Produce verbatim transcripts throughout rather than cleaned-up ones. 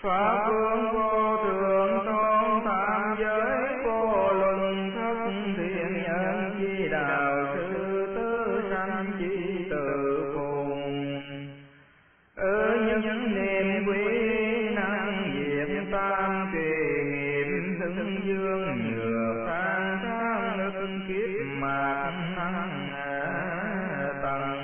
Pháp vương vô thượng tôn tam giới vô luân thất thiện nhân chi đạo sư tứ sanh chi tự cùng. Ở nhân niệm quý năng diệt tam kỳ nghiệp hưng dương nhược tan tháng ức kiếp mạc năng tầng.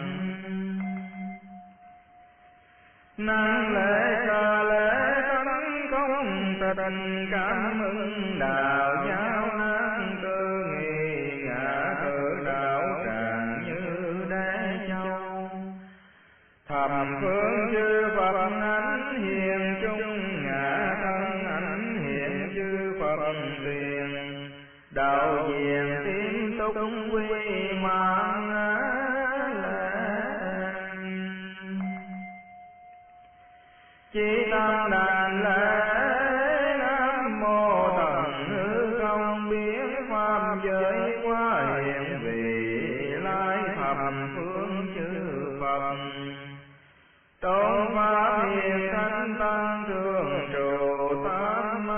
Năng lễ ca lễ tánh không tình cảm ưng đạo giáo năng cơ nghị ngã cử đạo tràng như đế châu. Thầm phương chư Phật ánh hiền chung ngã thân ánh hiện chư Phật tiền. Đạo diện tím túc quy mạng chỉ tâm đàn lễ nam mô tận hư không biến pháp giới qua hiện vị lai thầm phương chư Phật. Tôn pháp hiền thánh tăng thường trụ tam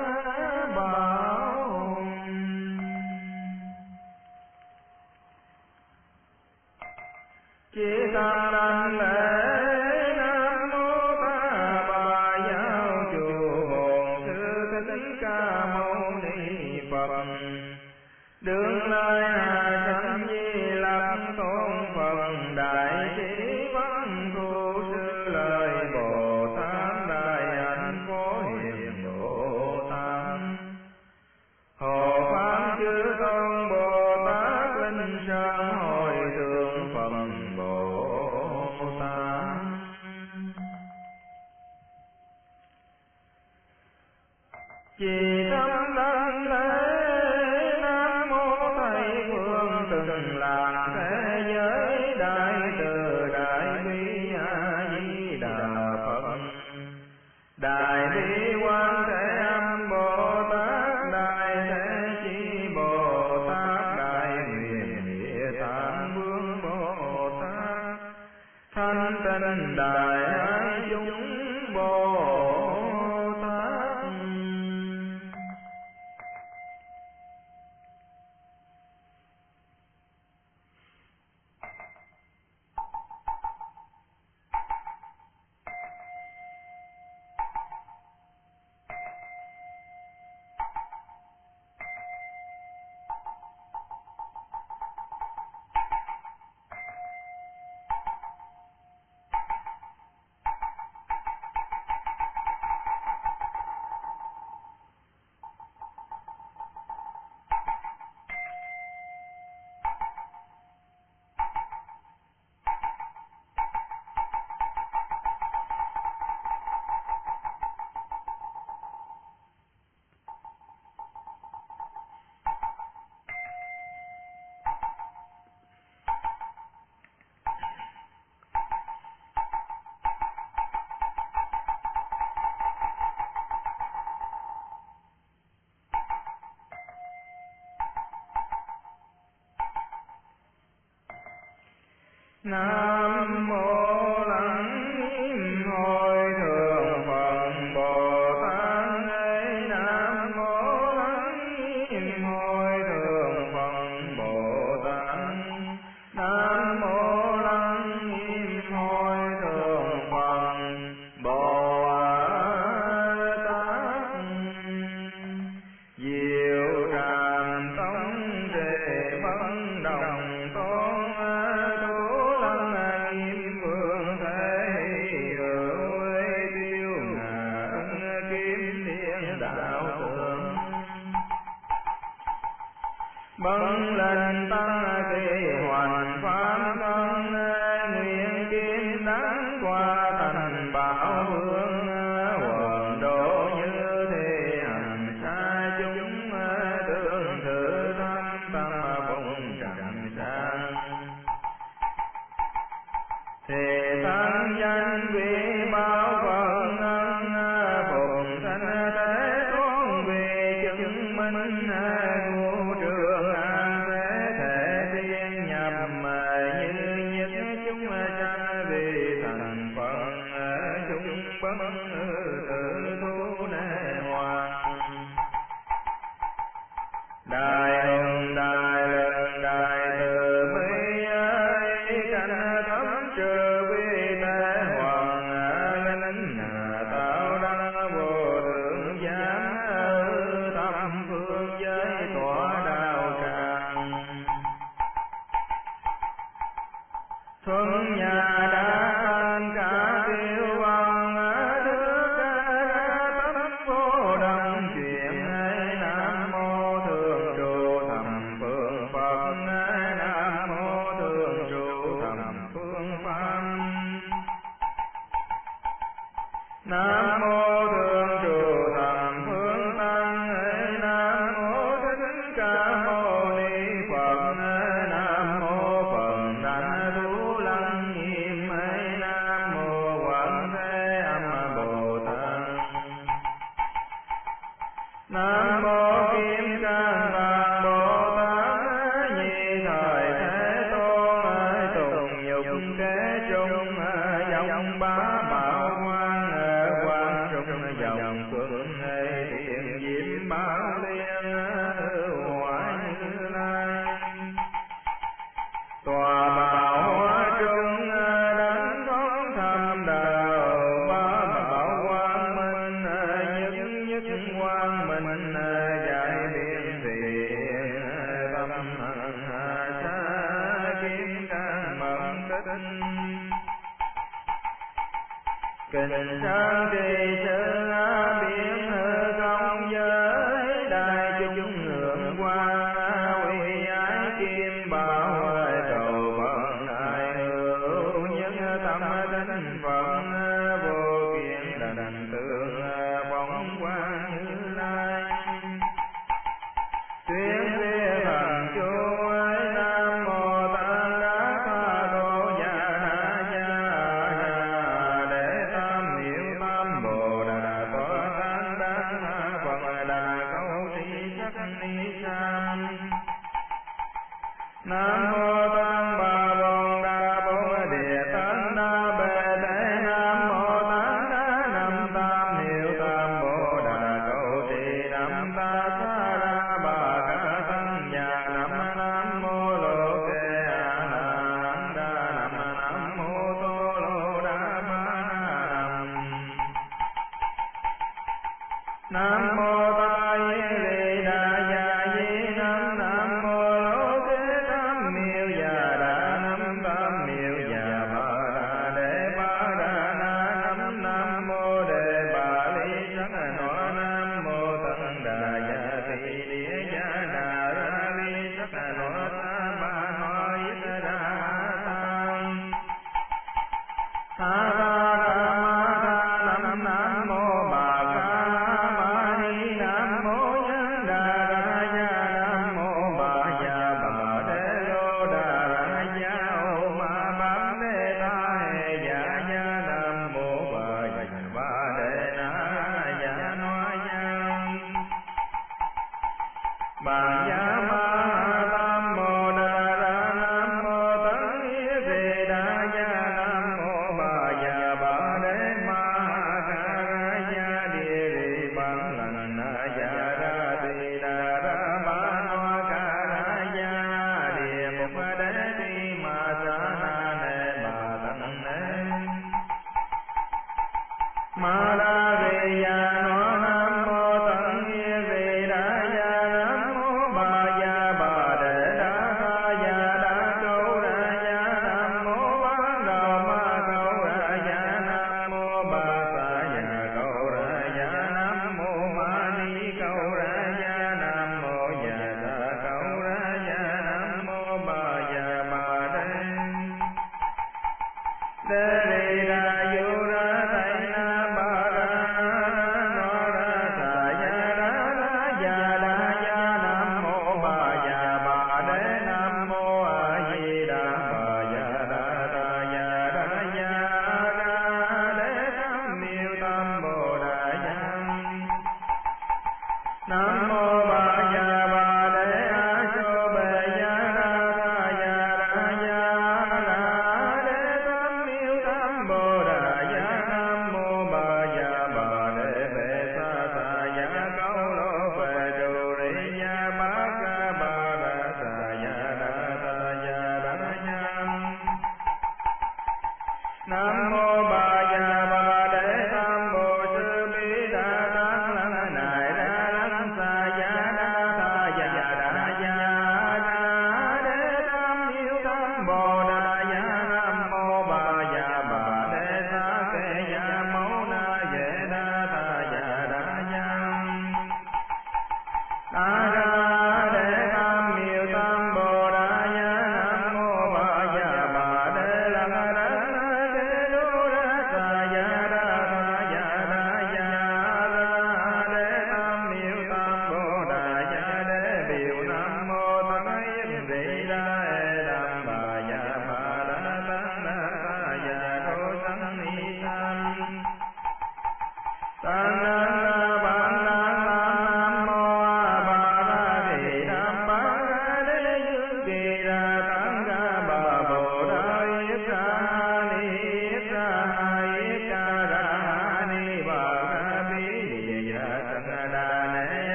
bảo. Chỉ tâm đàn lễ đương lai hà sanh di lặc tôn Phật đại trí văn thu sư lời Bồ Tát đại hạnh phổ hiền Bồ Tát. Hộ pháp chư tôn Bồ Tát linh sơn hồi thượng Phật Bồ Tát. Chỉ tâm đăng lễ từng làm thế giới đại từ đại bi a di đà Phật. Đại bi quan thế âm Bồ Tát đại thế chi Bồ Tát đại nguyện địa tạng vương Bồ Tát thanh tịnh đại ái chúng Bồ Tát. Nam mô lắng nghiêm hồi thượng Phật Bồ Tát ấy. Nam mô lắng nghiêm hồi thượng Phật Bồ Tát. Nam mô lắng nghiêm hồi thượng Phật Bồ Tát. Diệu tràm tông đề bất đồng tôn bấn lên tăng kỳ hoành pháp thân nguyện kim đáng qua thành bảo vương quần độ như thế hành xa chúng tương thử thăm tâm bụng trầm sang thì tăng danh vị bao phận ân phụng thanh thế con về chứng minh ngũ trường an thế thể tiên nhập như nhất chúng sanh vì thành phần chúng bất tử Thuận nhà đã thành cả tiêu văn thức tấm vô đăng chuyện Nam mô thường trụ thầm phương Phật Nam mô thường trụ thầm phương Pháp Nam mô thường trụ thầm phương Tăng Nam mô Thích Ca Mâu Ni Phật Nam mô Phật Đảnh Tú Lăng Nghiêm Nam mô Quảng Thế Âm Bồ Tát Nam mô Kim Cang Vàng Bồ Tát Nhi Thời Thế Tôn tùng nhục kế trung dòng bá bảo quan quan trung dòng phương thiện diệm bảo liên hoại Như Lai tòa bảo hoa trung đánh thoáng tham đạo bá bảo quang minh nhất nhất quang minh giải biên thiện tâm sa kim cang mật tích kinh sang trì sư biến công giới đại chúng ngưỡng qua quy ái kim bảo cầu Phật đại hữu nhân tâm tính Phật vô kiện đảnh tượng bóng quang Như Lai tuyên thuyết thần chú Nam mô Tăng Đa Tha Đô Gia Đa Gia để tam hiệu tam Bồ Đà Tọa Tăng Đa Phật Đà Câu Thị Sắc Ni Sam Nam mô Tăng Bà Bồn Đà Bồn Địa Tăng Đa Bề Thế Nam mô Tăng Đa Nam Tam Hiệu Tam Bồ Đà Câu Thị Nam Ta Sa Ra Bà Ca Tăng Nhà Nam Nam mô Lô Kê A La Đa Nam Nam mô Tô Lô Đa Ba Nam Nam mô Ta Yên Lì Đà Gia Di Nam Nam mô Lô Kê Tam Miêu Già Đà Nam Tam Miêu Già Ba Đà Đề Ba Đà Na Nam Nam mô Đề Bà Lý Sắc Nọ Nam mô Tăng Đà Gia Thị Địa Gia Đà Ra Lý Sắc Nọ Sa Ba Ho Yết Đà Tam Tha Ra Ra Ma Tha Nam Nam mô Bà Ca Ma Ni Nam mô Nhân Đà Ra Gia Nam mô Bà Già Bà Đê Lô Đà Ra Gia Ô Ma Bán Đê Ta Hê Dạ Gia Nam mô Bà Già Bà Đê Na Gia Noa Gia Bà Gia Ma Tam Mô Đà Ra Nam mô Tấn Hiế Về Đà Gia Nam mô Bà Già Bà Đê Ma Ca Ra Gia Địa Rì Bản Lành Gia Ra Tỳ Đà Ra Ba Noa Ca Ra Gia Địa Mục Đế Ti Ma Sa Na Nê Bà Tăng Nê Ma Đa Rì Gia Noa Nam mô Tấn Hiế Về Đà Gia Nam mô Bà Già Bà Đê Đa Tha Gia Đa Câu Ra Gia Nam mô Bán Đào Ma Câu Ra Gia Nam mô Bà Sa Gia Câu Ra Gia Nam mô Ma Ni Câu Ra Gia Nam mô Già Đa Câu Ra Gia Nam mô Bà Già Bà Đê Đê Rì Đà Du Ra Tây Na Ba Ra Noa Ra Sa Gia Đa Đa Gia Đa Gia Nam mô Bà Già Bà Đê Nam mô A Di Đà Bà Già Đa Ta Gia Đa Gia Ra Đê Tam Miêu Tam Bồ Đà Gia Nam mô Bà Già Bà Đê A Chô Bề Gia Đa Ta Gia Đa Gia Ra Đê Tam Miêu Tam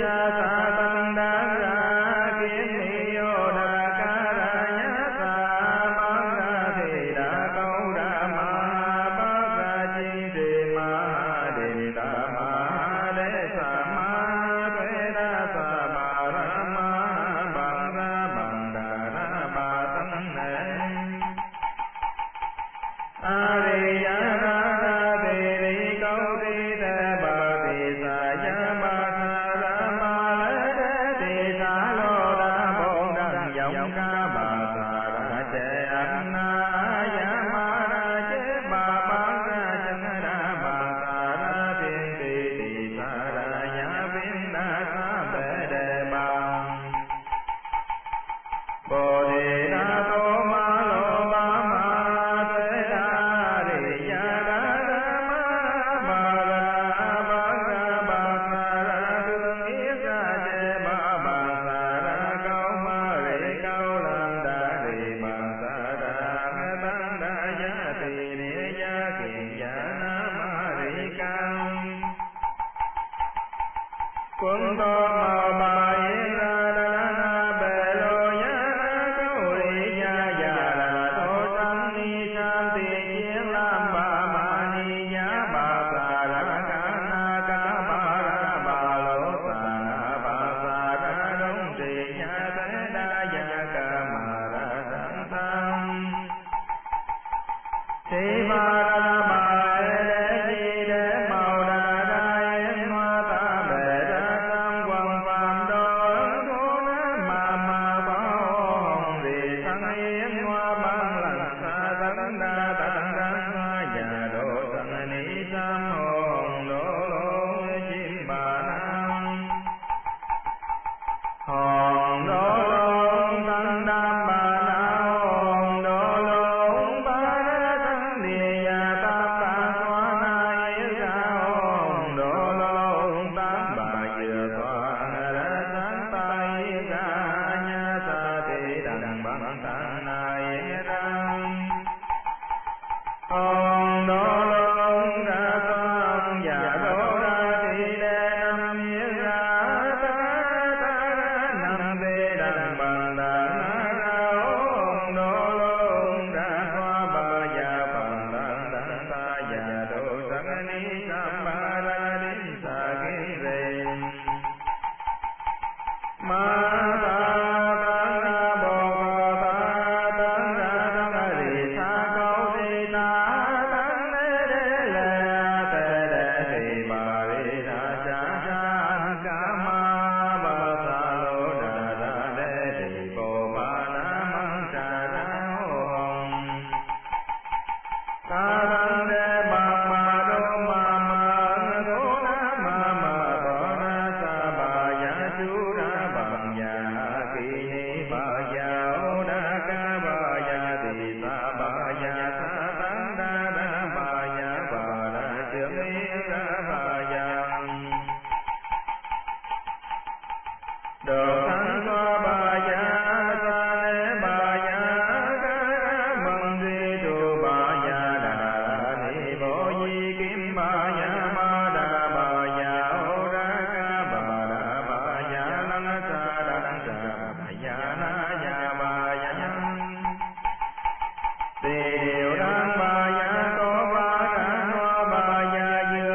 sa sa tăng đa ra kiến ni ô đa ca ra nhá sa bát ra thì đa câu đa ma bát ra chi thì ma đề đa ma đế sa ma tuế đa sa ba ra ma bằng ra bằng đà ra ba tăng nệ a di đà ra ra đề đi câu đi đa ba đề sa ya ba sa ra ma lê đế đề sa lô đa bổn đăng dòng ca ba sa ra chế an na ya ma ra chế ba ba ra chân đa ba sa ra thiên tỷ tỷ sa ra ya viên đa sa bế đề ba bồ đề đa tô ma lô ba ma tuế đa đề ya đa đa ma ba ra ba ra ba sa ra đương yết ra chế ba ba sa ra câu ma rê câu lan đa đề ba sa ra nghe tăng đa ya tỳ ni ya kiền ya na ma rê cao quân to màu ba yên ra đa na bê lô ya na câu ri ya ya ra thô tăng ni san tỳ chiến lam ba ma ni ya ba sa ra ca na ca ba ra ba lô sa na ba sa ra đông trì ya thế đa ya ca ma ra tăng tăng Thế ba ra ba đế chi đế màu đà đa yên hoa ta bệ ra tam quang phàm đô ấn thô na ma ma pháo hồng vì thăng yên hoa ban lành sa tấn đa tăng đăng hoa nhà độ sanh ni sam hồng đô lô chim bà nam hồng đô lô tăng đam bà na hồng đô lô ba đế tăng địa ya tam ta xoa na yết ra hồng đô lô tăng bà dừa xoa ra sáng ta yết ra nha sa tỷ đằng bằng tăng na yết ra hồng đô lô ra tăng giả đô ra tỷ đế năm yết ra ta ta năm tỷ đằng bằng đằng na ra hồng đô lô ra xoa ba ya bằng đằng đằng ta ya đô sang ni sam ba ra đến sa ki re ma ta tăng ra bồ co ta tăng ra tăng ri sa câu di ta tăng đế đế lê tê đế thì bà ri ra cha cha ca ma ba sa lô đà đà đế thì bồ ba na măng trà ra hồng ta tăng đế bằng ma đô ma ma đô na ma ma đô na sa ba ya chú ra bằng ya kỳ ni ba ya ô đa ca ba ya thì sa ba ya sa tăng đa đa ba ya ba đa trưởng yên ra ba ya đồ thắng xoa ba ya sa nê ba ya ca mừng di tu ba ya đà ni vô di kim ba ya ma đà ba ya ô ra ca ba đà ba ya lăng sa đăng sa ba ya na ya ba ya tỳ điều đăng ba ya có ba ra hoa ba ya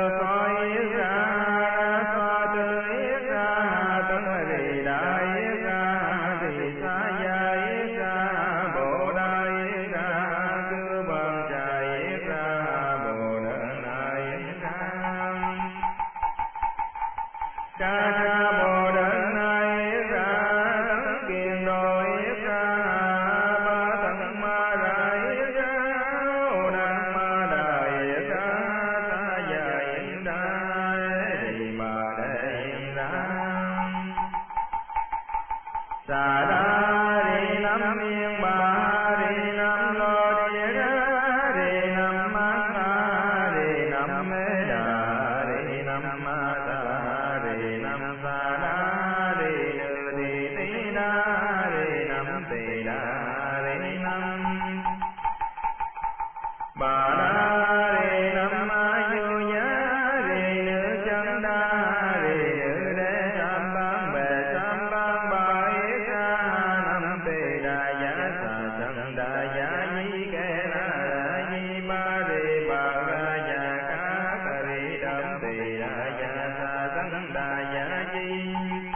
tỳ đà ya sa sanh đà ya di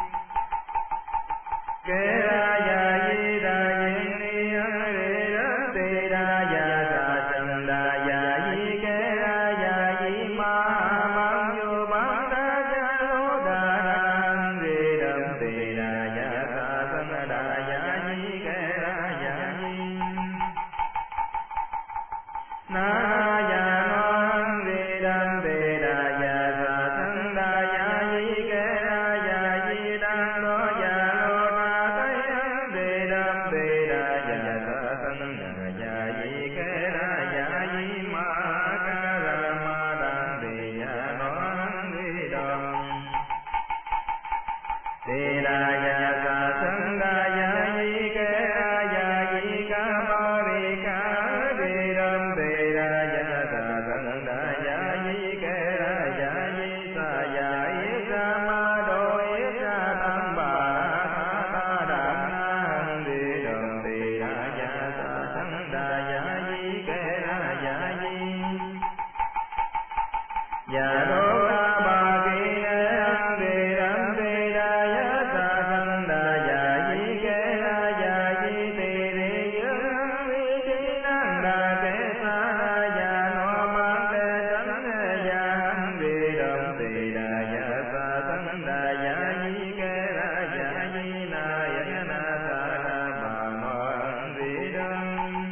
kế ra ya di đà yên ni rê đa tỳ đà ya sa sanh đà ya di kế ra ya di ma mang vô bán đa ya lô đà đà rê đam tỳ đà ya sa sanh đà ya di kế ra ya di na ya no rê đam tỳ đà ya sa sanh đà ya di kế ra ya di đa lô ya lô đà tây rê đam tỳ đà ya sa sanh đà ya di kế ra ya di ma ca ra ma đam tỳ ya no rê đam tỳ đà ya sa sanh đà ya di kế ra ya di ca ma ri ca rê đam tỳ đà ya sa sanh đà ya di kế ra ya di sa ya yết ra ma đô yết ra tam bà tha tha đà na rê đam tỳ đà ya sa sanh đà ya di kế ra ya di ya đô ca ba ki rê đam tỳ đà ya sa sanh đà ya di kế ra ya di tỳ rê dương vi chi năng đà kế sa ya no ma tê sanh ya rê đam tỳ đà ya sa sanh đà ya di kế ra ya di na ya na sa đà bà no rê đam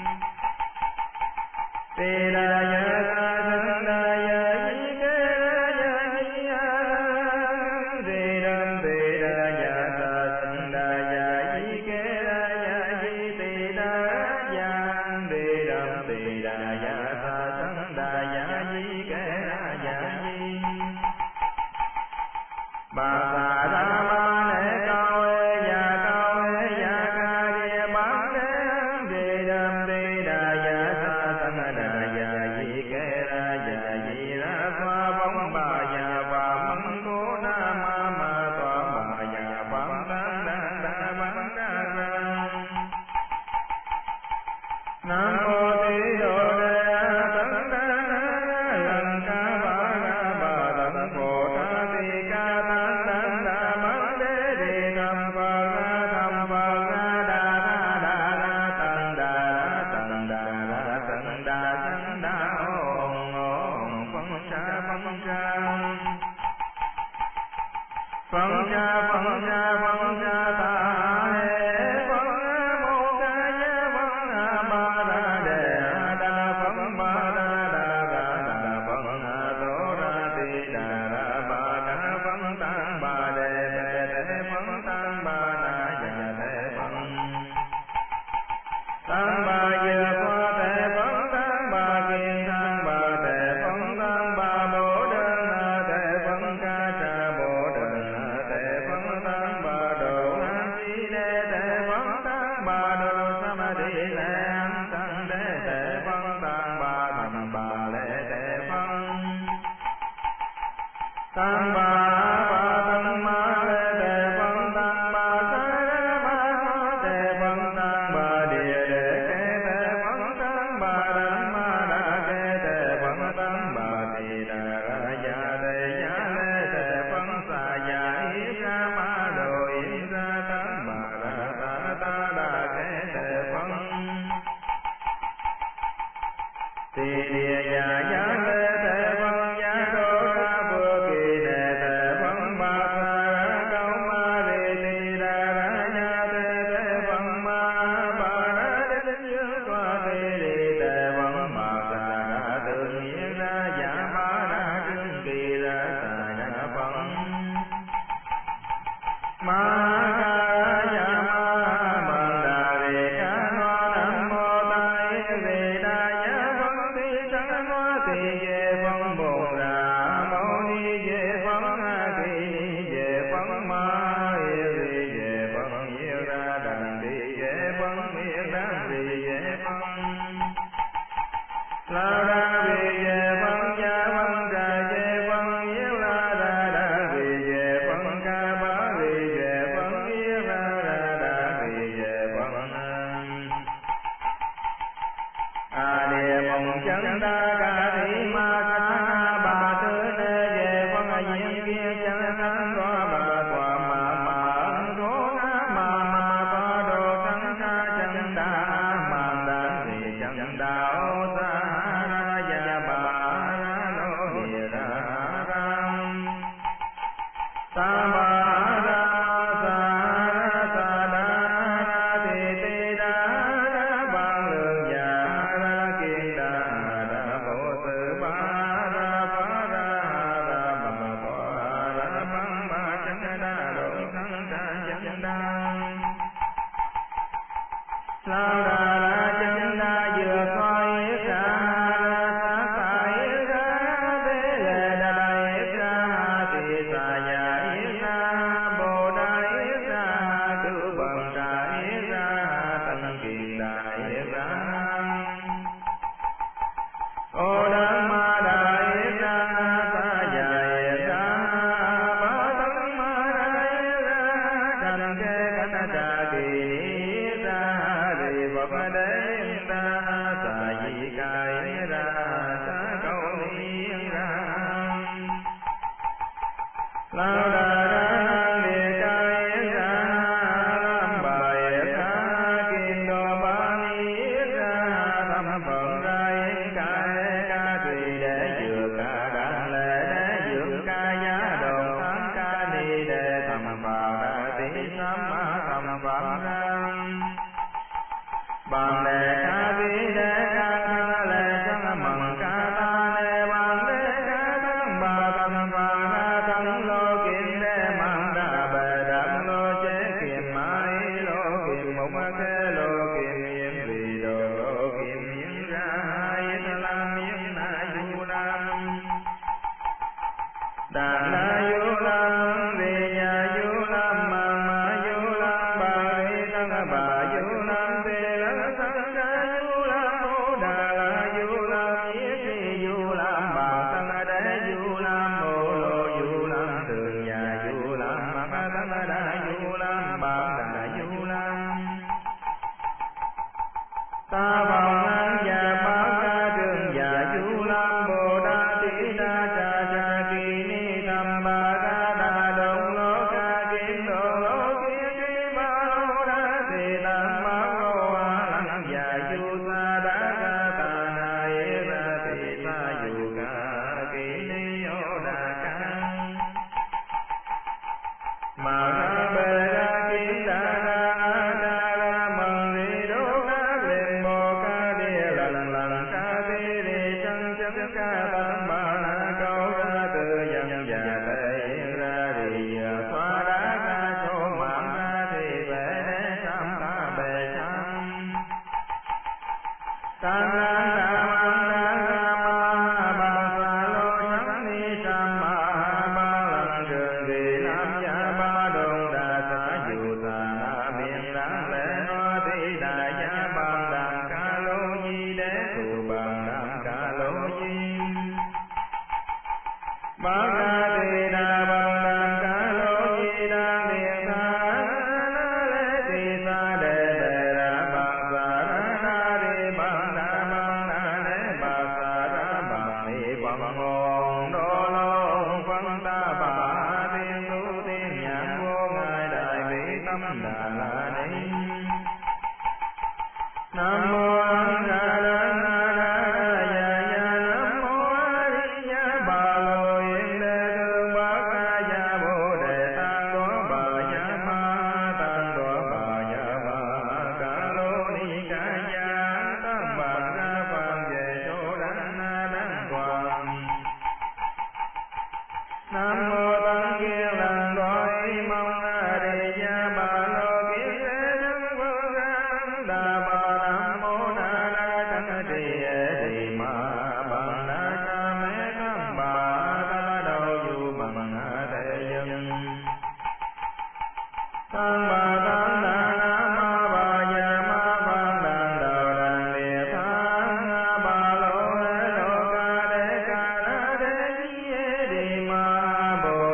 tỳ đà ya sa sanh đà ya di kế ra ya di rê đam tỳ đà ya sa sanh đà ya di kế ra ya di tỳ đà ya rê đam tỳ đà ya sa sanh đà ya di kế ra ya di bà sa đa ma nê cao ê ya cao ê ya ca địa bán đế rê đam tỳ đà ya sa sanh đà ya di kế ra ya di ra thoa bóng bà ya và măng cố na ma ma thoa bà ya bám tan đa đa bán đa ra nam mô tỳ đô đê tấn đa lần ca ba la ba tấn phổ tha tỳ ca tán tán đa bán đế đề tham phật ra tham phật ra đa đa đa đa tần đa đa tần đa đa tần đa sanh đa ôm ôm phân sa phân sa phân sa phân sa phân sa ta hê phân mô ca ya phân ba đa đề đa phân ba đa đa đa đa phân đô đa tỳ đà đa ba đa phân tăng ba đề đề đề phân tăng ba đa ya đề phân tăng ba ya pha đề phân tăng ba kiên tăng ba đề phân tăng ba bồ đơn đề phân ca sa bồ đơn đề phân tăng ba đồ an si đề đề phân tăng ba đồ sa di lê an tăng đề đề phân tăng ba thành ba lê đề phân tăng ba ba tăng ma lê đề phân tăng ba sa ma đề phân tăng ba địa đề kế đề phân tăng ba đăng ma đa kế đề phân tăng ba tỳ đà ra ya đề ya lê đề phân sa ya yết ra ma đồ yết ra tăng ba đa ta ta đa kế đề phân tỳ địa ya ya lê đề phân ya đô ra vừa kỳ đề lao đà la chân đa vừa khoai yết ra sát ta yết ra thế lệ đà yết ra tỳ xà nhà yết ra bồ đà yết ra cư bần đà yết ra tần kiền đà yết ra ô đăng ma đà yết ra sa già yết ra ba tấn ma đà yết ra thành kê cánh trà kỳ yết ra rì phật đế yết ra sa di ca yết ra sa câu ni yết ra lao đà ra địa ca yết ra lam bà yết ra kim đô ba ni yết ra thâm phận ra yết ca ca tùy để dược ca đàn lệ để dược ca giá đồn thắng ca ni để thầm vào ra tí sám ma thầm phạm ra bằng đề ca vi đề ca ca lệ sang mần ca ta nê bằng đề ca tăng bà thầm phạm ra tăng lô kim đề mang đà bề đặng lô chế kiềm mai lô kiềm mục kê lô kiềm yếm vì đồ lô kiềm yếm ra yết lam yếm na yu lam đàn na yu lam vì nhà yu lam ma ma yu lam bà ri tăng bà yu lam tê lăng tăng ca yu lam mô đà la yu lam yết tri yu lam bà tăng đế yu lam mô lô yu lam tường nhà yu lam ma ma tăng đà yu lam bà đà yu lam ta vào ngang và báo ca trường và yu lam bồ đa tỷ đa cha cha kỳ ni tham ba ca đà đông lô ca kim đồ lô kia ki ba lô đa tỳ tam ba lô a lăng và yu sa đa ca ta na yết ra tỳ sa yu ca kỳ ni ô đà ca mà ra bề ra kim đà ra a ca ra mần ri đô ca liền bồ ca địa lần lần ca ti đi chân chân ca tam ba na câu ra từ dần và tệ yết ra đi vừa xóa đá ca số mạng ca thì về để sam ta bề sam tăng an đà mang đà ra ma ba sa lô trắng ni sam ma ba lần trường vì lam gia ba đồn đà sa dù sa na miền đáng lễ no ti đà gia bằng đàn ca lô nhi đế thủ bằng đàn ca lô nhi ba ca tỳ đà bằng đàn ca lô nhi đàn điện tha na lễ tỳ sa đề đề đà bằng sa ra na đi bằng đà bằng đà lễ bà sa ra bằng ni bằng ngôn đô lô phân ta bà tiên tu tiên nhãn vô ngài đại bi tâm đà la ni nam mô a ra ra na ra ya ya nam mô a di đà bà lô yên đế thương bát ca gia bồ đề tăng đô bà ya ma tăng đô bà ya ma ca lô ni ca gia tăng bà ra phàm về chỗ đăng na đăng toàn nam mô tăng kiên lần đôi mong a di đà bà lô kiên thế thân vương an đà bà nam mô đà la tăng trì ê trì ma bằng đà ca mê tăng bà ta đầu du bằng a thế dân tăng bà tăng đà nam ma bà ya ma bằng đàn đầu đàn địa thang bà lô hê lô ca đê ca đa đê di ê đi ma bồ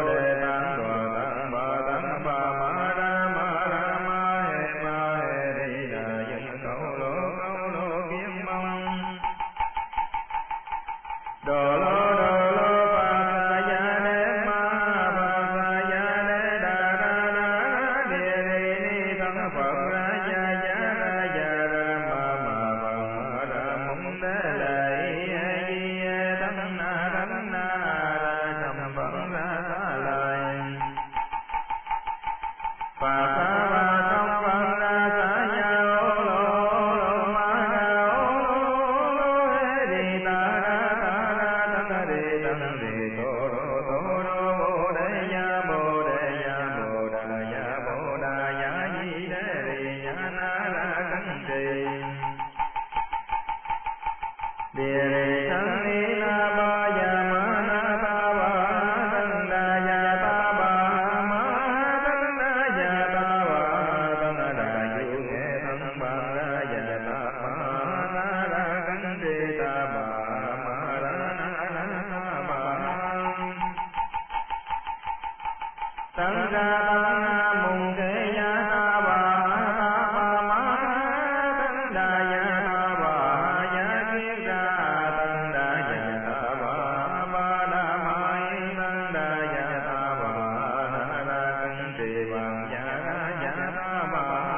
ca tăng nam mùng kế gia ta bà ta bà ma tăng đà gia ta bà gia kiết ra tăng đà gia ta bà ba đà mai tăng đà gia ta bà na đà cân trì bằng gia gia ta bà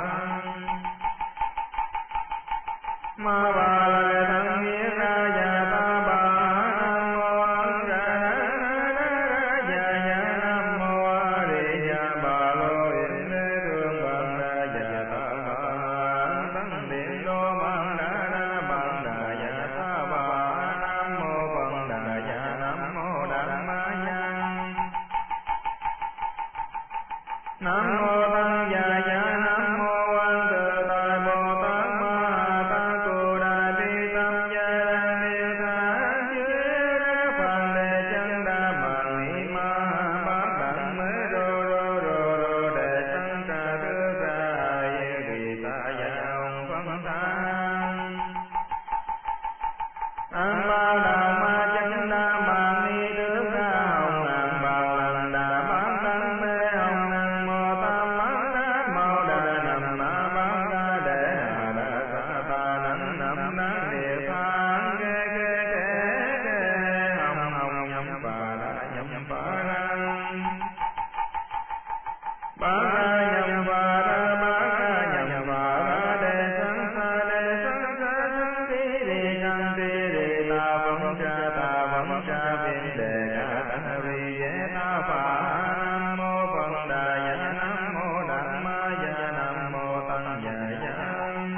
ma bà la tăng nghĩa ra gia ta bà nam mô ấn ra gia gia nam mô a di đà bà lô yến đế thương bằng đà gia ta bà tăng điện đô bằng đà đà bằng đà gia ta bà nam mô bằng đà gia nam mô đàm ma nhân nam mô tăng gia gia nam mô quan tự tại bồ tát ma ta cù đà bi tâm gia đăng niết tha dưới đá phần đề chân đa bằng ni ma bát đẳng mới rô rô rô rô đề sanh ca thứ sa yêu đi ta gia ông phân than an ba đà ma chân đa bằng ni thứ ca hồng ngàn bằng lành đà bát đẳng mê hồng năng mô tam mát đát mô đà nằm ma bát đa đề hà đà sa ta nắng nằm đát địa thang kê kê kê kê hồng hồng nhâm phà đà nhâm phà đà bát đa nhâm phà đà bát đa nhâm phà đà đề sanh sa đề sanh sa sanh ti đề sanh ti đề ta vẫn cha ta vẫn cha viên đề ca ta vi dễ ta phà nam mô phật đà gia nam mô đàm ma gia nam mô tăng gia gia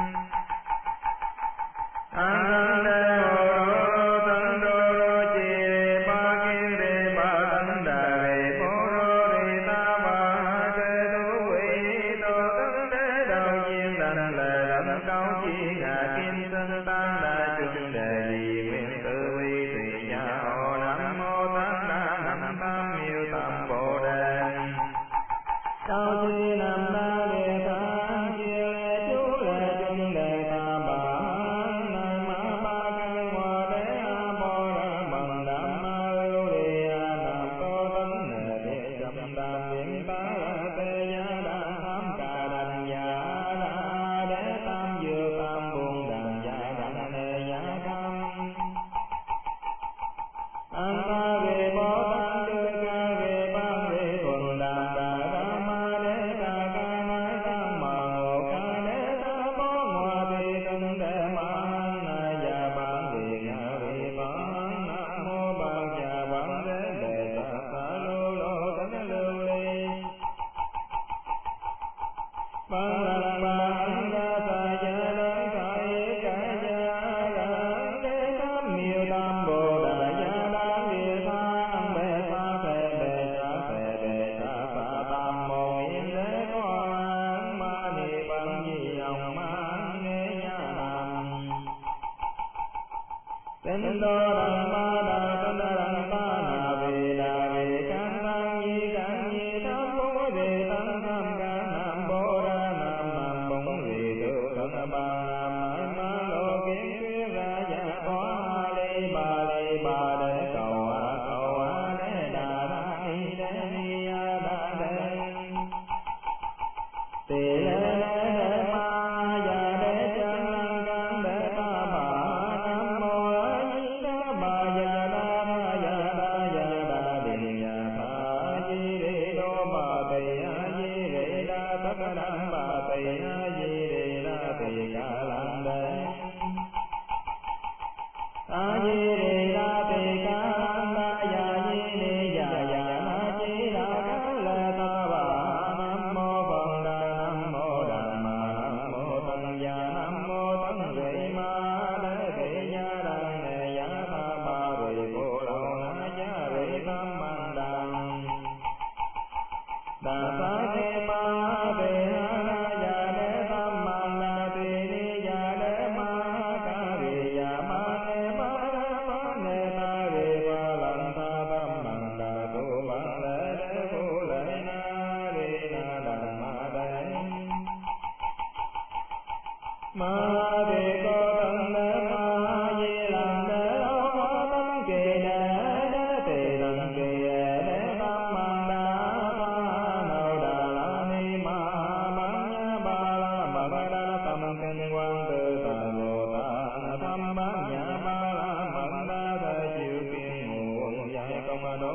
an thân đề hồ đô thân đô đô chi đề ba kiên đề ba thân đà đề bố đô đề ta bà kê tu quỷ tô thân đế đầu nhiên đành lệ đảnh cao chi ngà kim sinh tăng đà chung đề di nguyện tư vi tùy gia hộ nam mô tăng đà nam tam miêu tam bồ đề cao chi nam đa đề thang chia lệ chú lệ chung đề ta bà na ma ba căn hoa đế a bồ đà bằng đam ma lưu đề a nam tô tấn nề đề chậm đam điện ta la tê gia đa tham ca đành gia đa đế tam dư tam buông đàn gia đành nề gia tham an ta về bó tăng đưa ca về ban về thuần đàm đà đa ma đế ca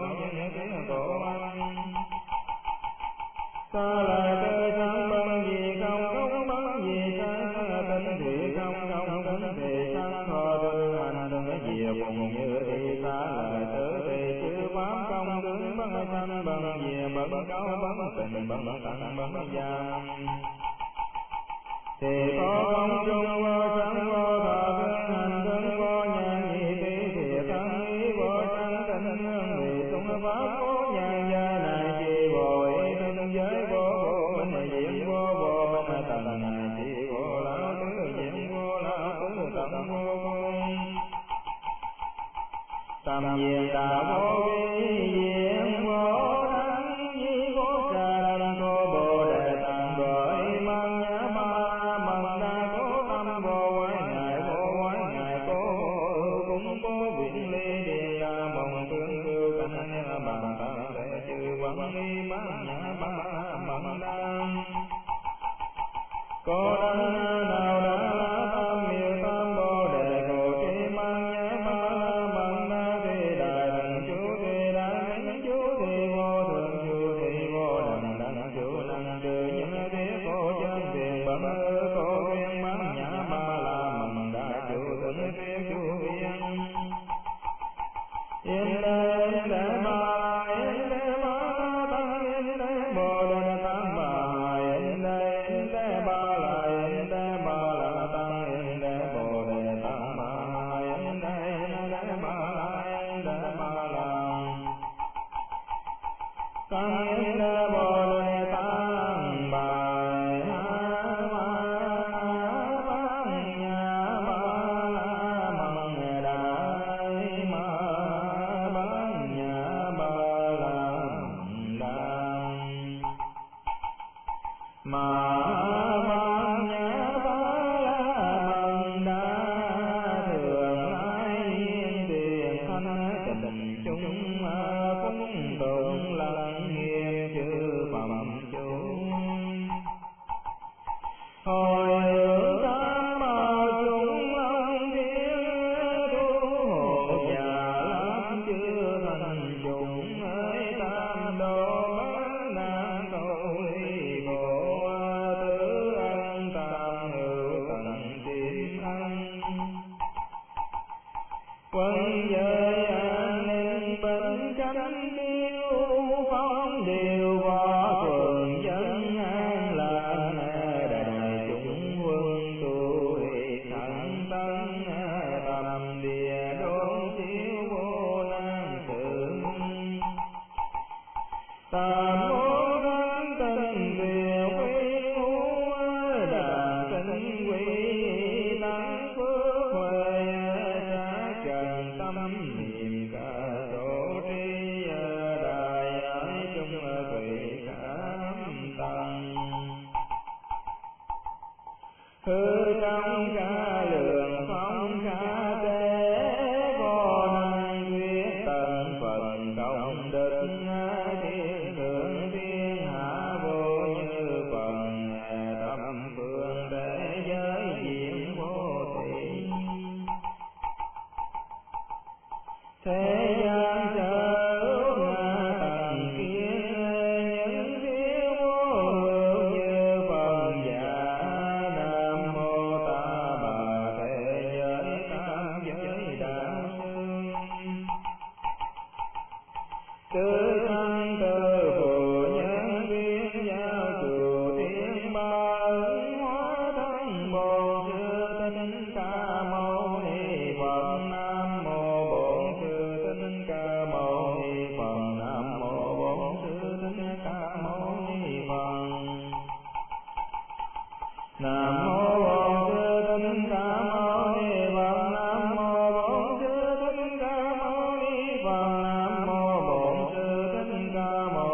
những tiếng cổ âm. Xa lại tới sáng băng gì không không băng gì sáng tinh thì không không tinh thì sáng thọ tư hành từng diệu cùng như thì xa lại tới thì chư pháp công tướng băng sanh băng diệu băng cao băng tình băng tặng băng giam. Thì có công trung vô sáng vô thọ thương hành thương vô nhàn nhị tỷ thiệt thân ý vô sáng tinh hương vị tung pháp vô nhàn gia này chi vô ý thân giới vô vô minh diện vô vô minh tầng này chi vô lão tứ diện vô lão tứ tầng vô cùng. Tâm diện đạo vô vi diện vô đăng di vô trà đăng cô bồ đề tạng bởi mang nhã ba mần đa cố tâm vô quái ngài vô quái ngài cố vô cũng cố biển ly điền đa mộng tương cưu cảnh nhã bàn tăng để chư vấn ly mang nhã ba mần đa. Cô đăng nào đã lá tam miêu tam bồ đề cô chi mang nhã ba mần đa thì đại thần chú thì đại minh chú thì vô thượng chú thì vô đẳng đẳng chú năng trừ những thế cô chân thiền bẩm ư cô viên mang nhã ba la mần đa chú từng thế chú viên. Yên đế yên đế ba la yên đế ba la tăng yên đế bồ đề tăng bà yên đế yên đế ba la yên đế ba la tăng yên đế bồ đề tăng bà yên đế yên đế ba la yên đế ba la tăng yên đế bồ đề tăng bà mà ban nhã ba la mần đa thường ai yên tiền thanh tình chúng phúng tụng lặng nghiêm chư phẩm chúng. Hồi hướng tam bảo chúng long thiên thu hộ nhà lắm chư thành chúng ơi tam đồ bán nam cầu ly khổ tứ ân tam hữu tận tim ân. Quân giới an ninh bình chánh điêu phong điều võ phường dân an lạc đại chúng quân tu thị thắng tăng tâm địa đốn thiếu vô nan sự. Tam mô thánh tinh diệu quy ngũ đàn tinh quy tăng phước huệ sát trần tâm niệm ca số tri đại ái chung thủy cảm tăng. Hư trong ca lượng phong ca tế vô năng thuyết tận phần công đức thiên thượng thiên hạ vô như phần tâm phương thế giới diện vô tỷ. Thế gian sở ngã tầng kiến những thiếu vô hữu như phần giả. Nam mô ta bà thế giới tam giới đạo sư. Tứ thân tự phụ nhân viên giao chủ thiên ba ứng hóa thân bổn sư thích ca mâu ni Phật. Nam mô bổn sư thích ca mâu ni Phật. Nam mô bổn sư thích ca mâu ni Phật. Nam mô bổn sư thích ca mâu ni Phật. Nam mô bổn sư thích ca mâu ni Phật. Nam mô bổn sư thích ca mâu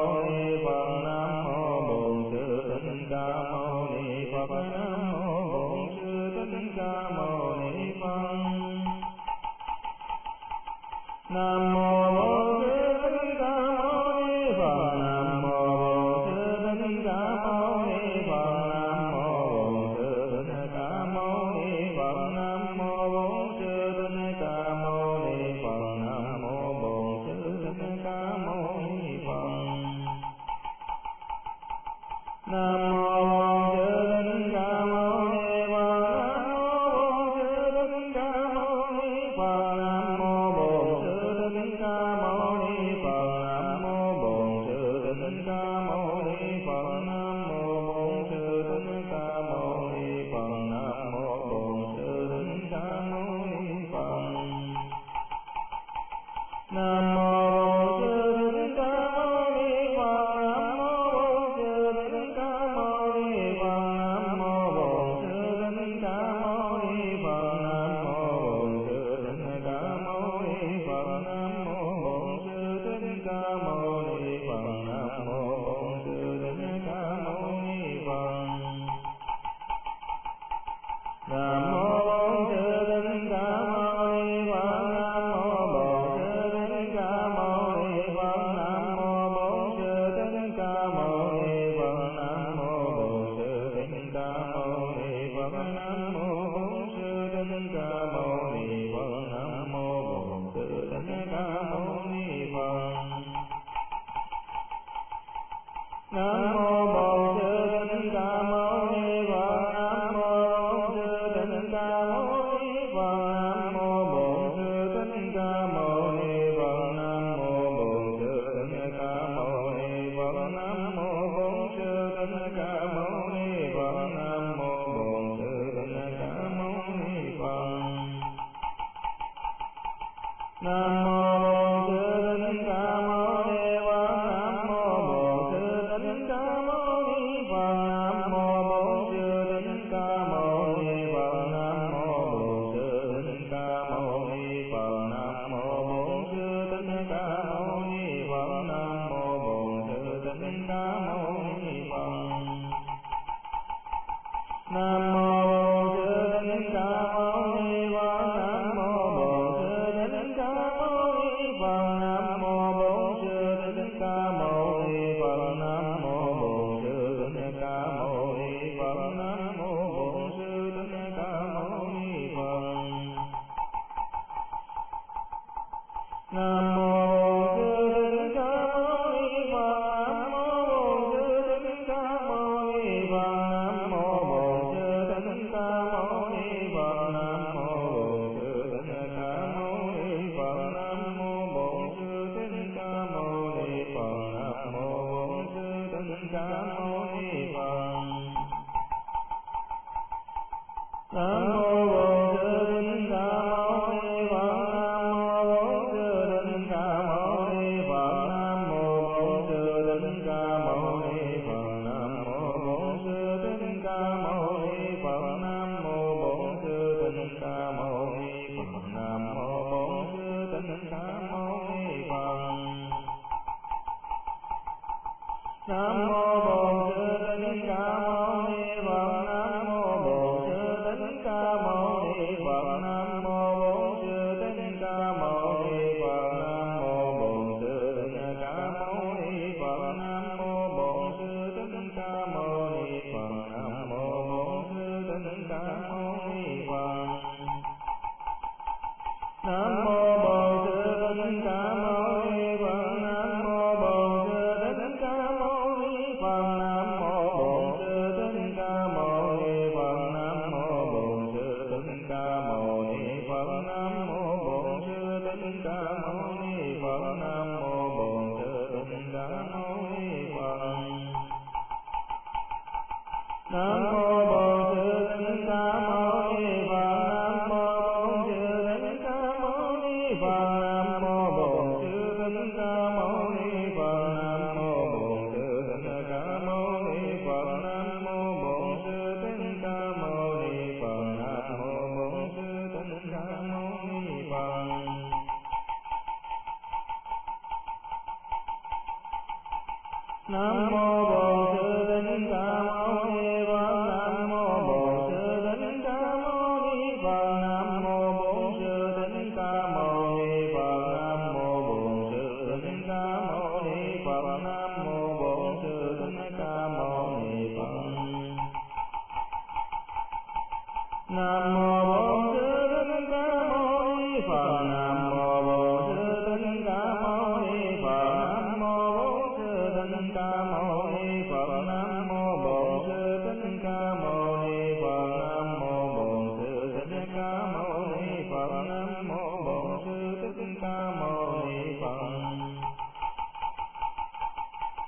Nam mô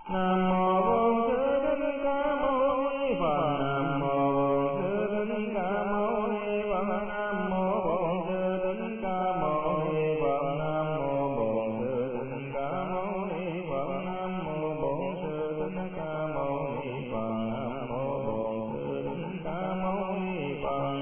Nam mô Bổn Sư Thích Ca Mâu Ni Phật. Nam mô Bổn Sư Thích Ca Mâu Ni Phật. Nam mô Bổn Sư Thích Ca Mâu Ni Phật. Nam mô Bổn Sư Thích Ca Mâu Ni Phật. Nam mô Bổn Sư Thích Ca Mâu Ni Phật. Nam mô Bổn Sư Thích Ca Mâu Ni Phật.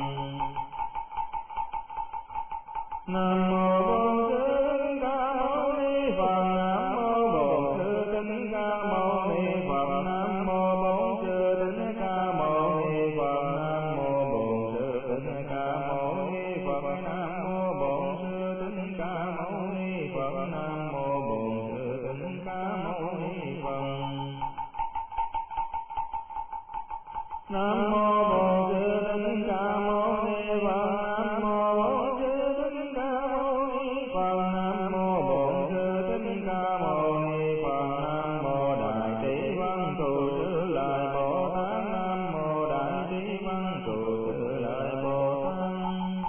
Nam mô Bổn Sư Thích Ca Mâu Ni Phật. Nam mô Bổn Sư Thích Ca Mâu Ni Phật. Nam mô Bổn Sư Thích Ca Mâu Ni Phật. Nam mô Bổn Sư Thích Ca Mâu Ni Phật. Nam mô Bổn Sư Thích Ca Mâu Ni Phật. Nam mô Bổn Sư Thích Ca Mâu Ni Phật. Nam mô Bổn Sư Thích Ca Mâu Ni Phật. Nam mô Bổn Sư Thích Ca Mâu Ni Phật. Nam mô Bổn Sư Thích Ca Mâu Ni Phật. Nam mô Đại Trí Văn Thù Sư Lợi Bồ Tát. Nam mô Đại Trí Văn Thù Sư Lợi Bồ Tát.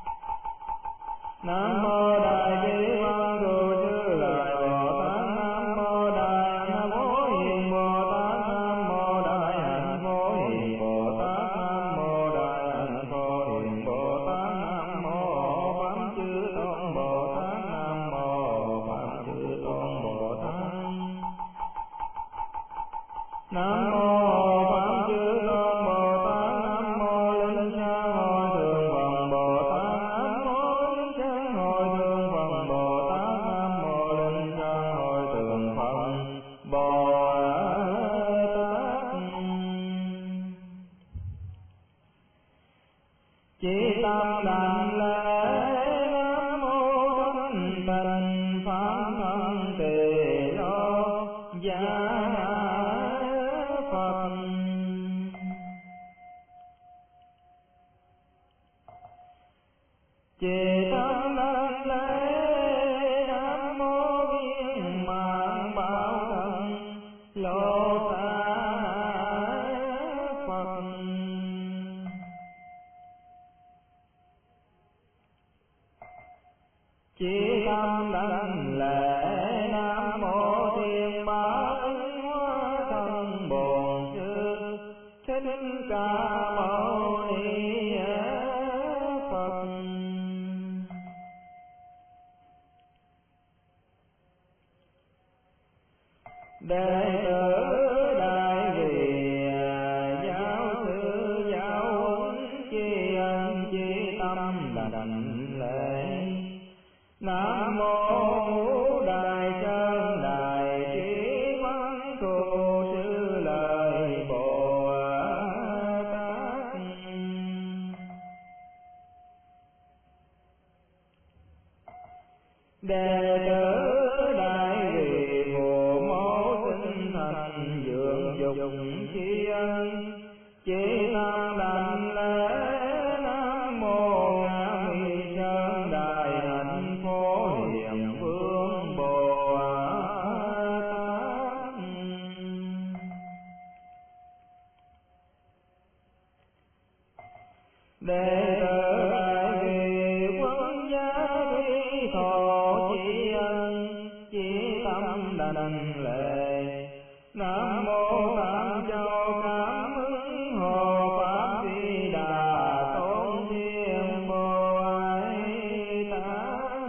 Nam mô Đại Trí Văn Thù Sư Lợi Bồ Tát. Nam mô Đại Hạnh Phổ Hiền Bồ Tát. Nam mô Đại Hạnh Phổ Hiền Bồ Tát. Nam mô Đại Hạnh Phổ Hiền Bồ Tát. Nam mô Pháp Chư Tôn Bồ Tát. Nam mô Pháp Chư Tôn Bồ Tát. Nam mô Pháp Chư Tôn Bồ Tát. Nam mô Linh Sơn Hội Thượng Phật Bồ Tát. Nam mô Linh Sơn Hội Thượng Phật Bồ Tát. Nam mô Linh Sơn Hội Thượng Phật Bồ Tát. Chỉ tâm đảnh lễ Nam mô Thánh Tình Pháp Thân Tỳ Lô Gia Phật. Chỉ tâm đảnh lễ Nam mô Viên Mãn Bảo Thân Lô Xá Phật. Chỉ tâm đảnh lễ Nam mô Thiên Bá Ứng Hóa Thân Bổn Sư Thích Ca Mâu Ni Phật. Đệ tử Đại Vị Giáo Sư Giáo Huấn Tri Ân Chi Tâm đảnh lễ Nam mô Ngũ Đại Sơn Đại Trí Văn Thù Sư Lợi Bồ Tát. Đệ tử Đại Vị Phụ Mẫu Sinh Thành Dưỡng Dục Tri Ân Chỉ Tâm đảnh lễ Nam mô Ngã Mì Sơn Đại Hạnh Phổ Hiền Vương Bồ Tát. Đệ tử Đại Vị Quân Gia Thủy Thọ Tri Ân Chỉ Tâm đảnh lễ Nam mô Tam Châu Cảm Ứng Hộ Pháp Di Đà Tôn Thiên Bồ Ai Tát.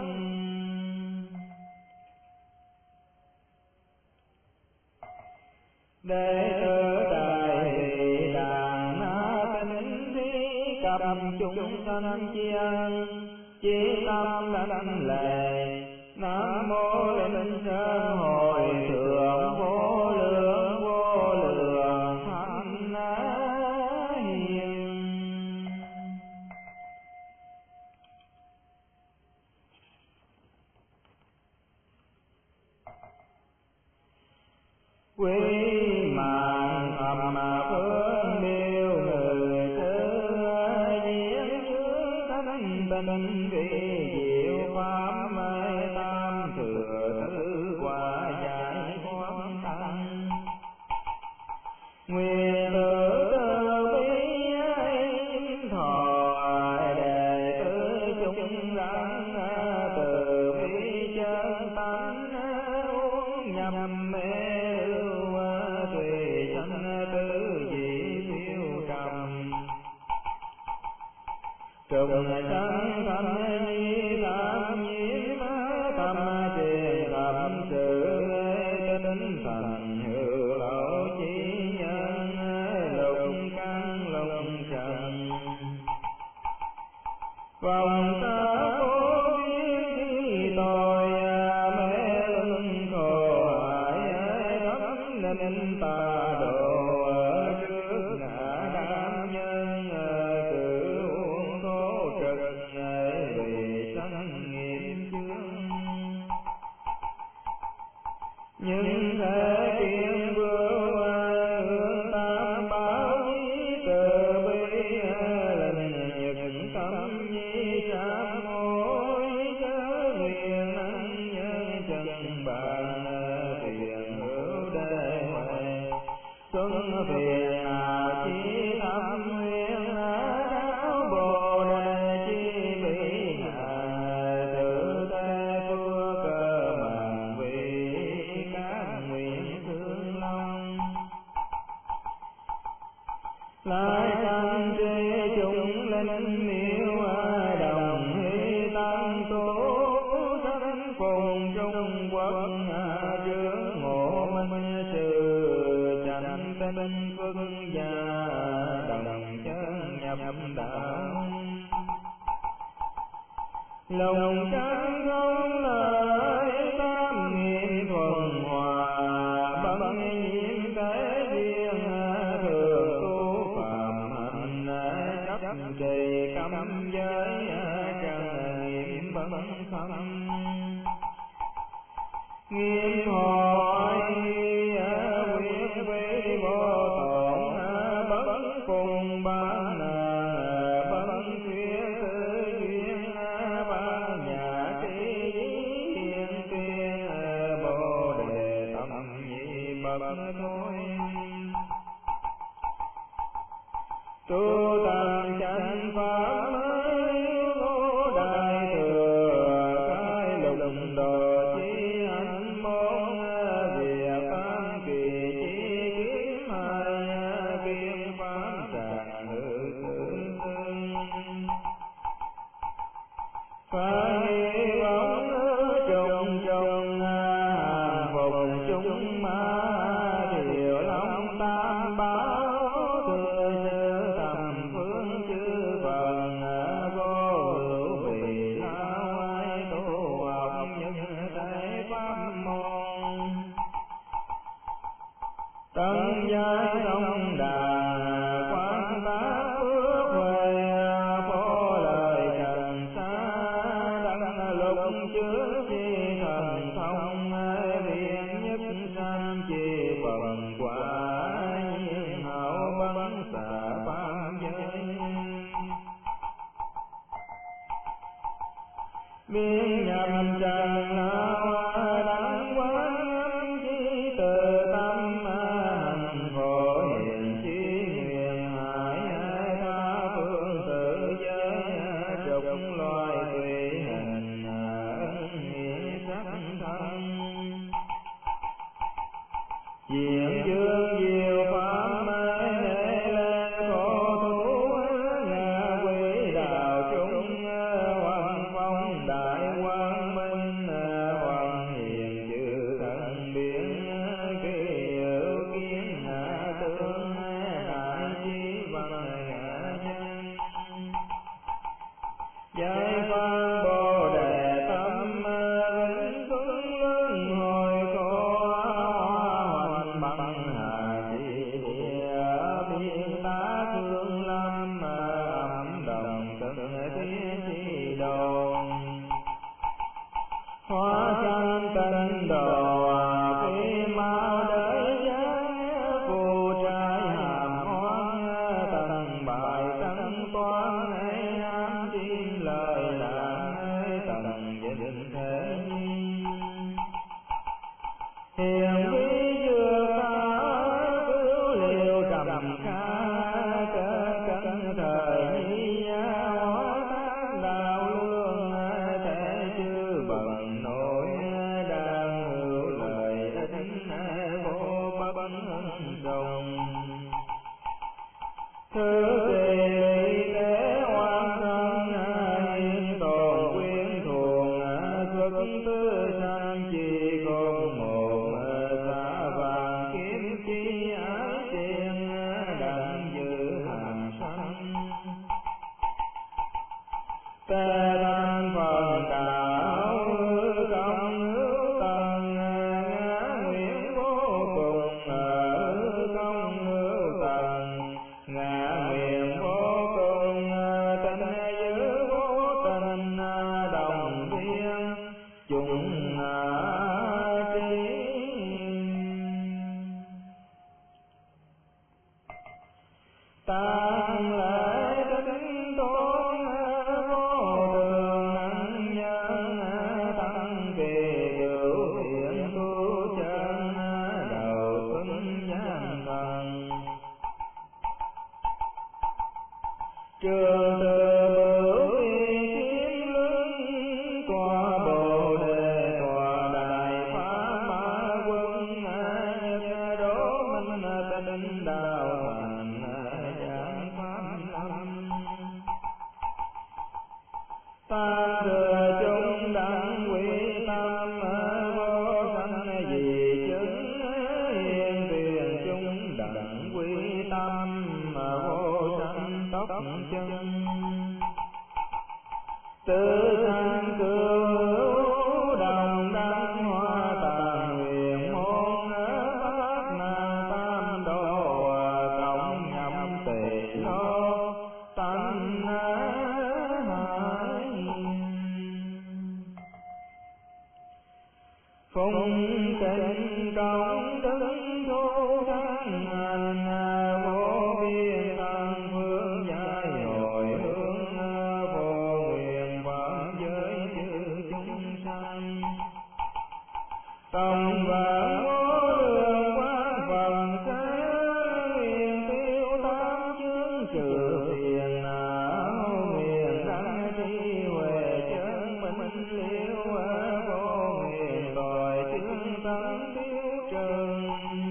Đệ tử Đại Vị Đàn Na Tịnh Thí Cập Chúng Sanh Tri Ân Chỉ Tâm đảnh lễ Nam mô Linh Sơn Hội Thượng Vô Lượng Vô Lượng Thánh Hiền. Quý mạng thầm phương điều người thứ diễn dưới thánh tình vị diệu pháp mê tam thừa thứ quả giải thoát tăng. Nguyện tự từ bi ấy thọ đệ tử chúng rắn từ bi chân tánh uống nhầm mê lưu linh thành hữu lậu chi nhân lục căn lục trần vòng ta cố biết tội mê lưng khổ hại thấm nên ta độ ở trước ngã đám nhân cử uống khổ trực vì sanh nghiệp chướng nhưng thế kiên vương hương tam bảo chí từ bi lành nhật tâm nhi sám hối chớ nguyện ân nhân chân bàn thiện hữu đề huệ xuân phiền nào chi thâm nguyên đáo bồ đề chi bị ngài tự thế phước cơ mạng vì các nguyện thương long lại sanh trí chúng linh miêu đồng hy tăng số sanh cùng trung quốc trưởng ngộ minh sự chánh tinh phương gia đồng chân nhập đạo lòng trắng không lời tam nghiệp thuần hòa băng nhiễm thế duyên thường tu phạm hạnh chấp trì cấm giới trần nghiệm bấn không nghiêm hỏi quyết vi vô tổn bấn cùng bán bấn thuyết tư duyên ban nhà trí hiền tiên bồ đề tâm nhị bậc thôi tu tạng chánh pháp liễu ngũ đại thừa khai lục độ chi hạnh môn việc tam kỳ chi kiếm hai kiếm pháp tràng hư tương tương phải hy vọng trùng trùng hàm phục chúng ma điều long tam bảo thừa sư thầm phương chư phần vô hữu vì lao ai tu học những thế pháp môn tân giai đông đà quan tá phước huệ phổ lời trần xa đăng lục chứa chi thần thông viên nhất sanh chi phần quả nhiên hảo bấn xạ pháp giới biến nhầm trần lao đắng quán âm chi từ tâm hành phổ hiện chi nguyện hải tha phương tự giới trục loài tùy hình ân nghĩa sắc thân diện dương diệu pháp mê lễ lê khổ thú ngạ quỷ đạo chúng hoàng phong đại quang minh hoàng hiền chư thần biến kỳ hữu kiến ngã tướng đại trí văn ngã nhân giải phan bồ đề tâm vĩnh tuấn luân hồi khổ hoành bằng hà chi địa biên tá thương lâm âm đồng từng thiên chi đồn hóa sanh tinh đồ phi mau đới giác phù trai hàm hoang tầng bài cân toán ham chim lời lạc tầng dịch thế nhi hiền quý dược ta cứu liều trầm kha kết cân thời nhi hóa tác đạo lương thể chư bần nổi đang hữu lời ích vô bất đồng thứ tỳ tế hoàn thân hiền tồn quyến thuồng xuất tư sanh chi cùng một trường từ bửu kiếm lưng tòa bồ đề tòa đại pháp ma quân nhật đố minh tinh đạo thành giảng pháp lâm ta thừa chúng đặng quy tâm vô sanh vì chứng hiền tiền chúng đặng quy tâm vô sanh tóc chân tự sanh cửu đồng đăng hoa tàn huyền môn pháp na tam đồ cộng nhậm tỳ lô tánh hải phụng tịnh công đứng thu thắng hành vô biên tăng phương giải hồi hướng vô nguyện vạn giới chư chúng sanh tâm vạn vô lượng quán phần thế nguyện tiêu tám chướng trừ phiền não nguyện đăng trí huệ chân minh liễu vô nguyện đòi chướng tánh tiêu trần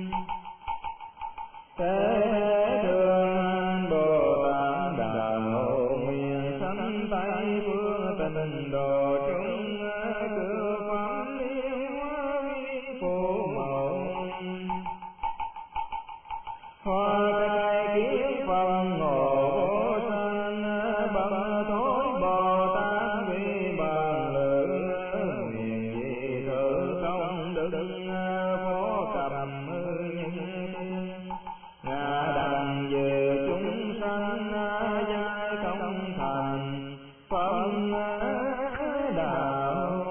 thế thường Bồ Tát đạo nguyện sanh Tây phương tịnh độ chúng cư pháp liên hoa phù mẫu hoa cai kiến phần ngộ vô sanh bằng thối Bồ Tát vi bằng lự nguyện vì thử công đức phó cầm nhân ngã đặng về chúng sanh giai công thành phân đạo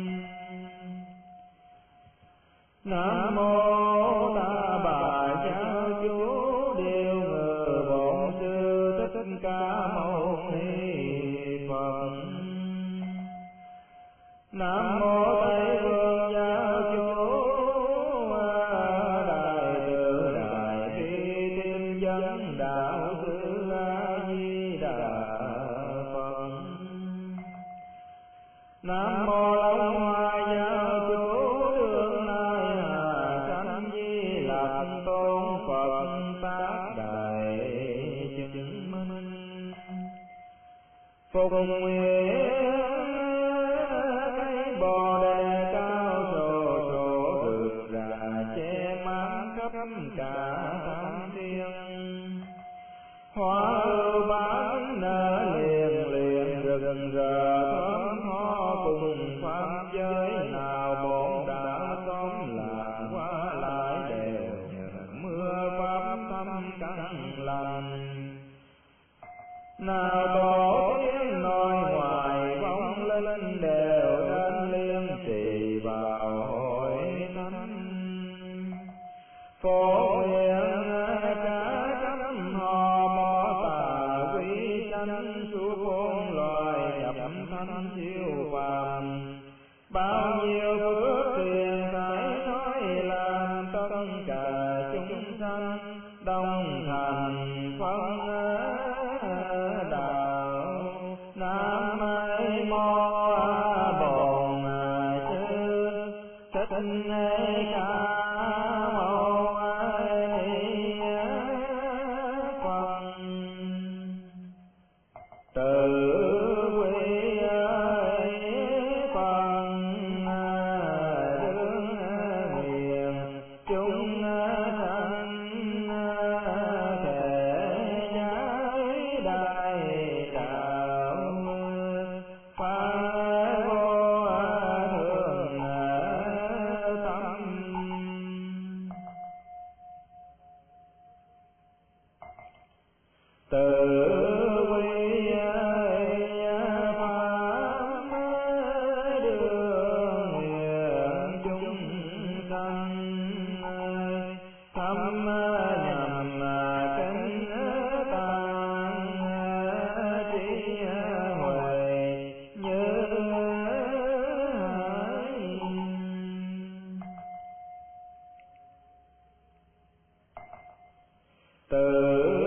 nam mô ta bà giáo chủ điều ngự bổn sư thích ca mâu ni Phật. Nam mô Tây phương giáo chủ đại từ đại bi tiên dân đạo sư A Di Đà Phật. Nam mô Long Hoa giáo chủ đương lai hà sanh Di Lặc tôn Phật tác đại chứng minh phục nguyện cây bồ đề cao sổ sổ rực rạ che mát khắp cả thánh thiên hoa ưu bán nở liền liền rừng rờ thơm tho cùng pháp giới nào bổn đạo xóm làng qua lại đều nhờ mưa pháp thăm căn lành nào tổ tiếng nói ngoài vong linh đều đến liên trì vào hội thánh phổ nguyện cả trăm họ mò tà quý sanh suốt muôn loài nhập thanh siêu phàm bao nhiêu phước tiền phải nói làm tất cả chúng sanh đồng thành phân đạo nam mô bổn sư thích ca mâu ni Phật. Tự quy Phật đương nguyện chúng sanh thể giải đại đạo phá vô thường tâm. Tự quy pháp đương nguyện chúng sanh thâm nhầm kinh tạng trí huệ như hải. Tự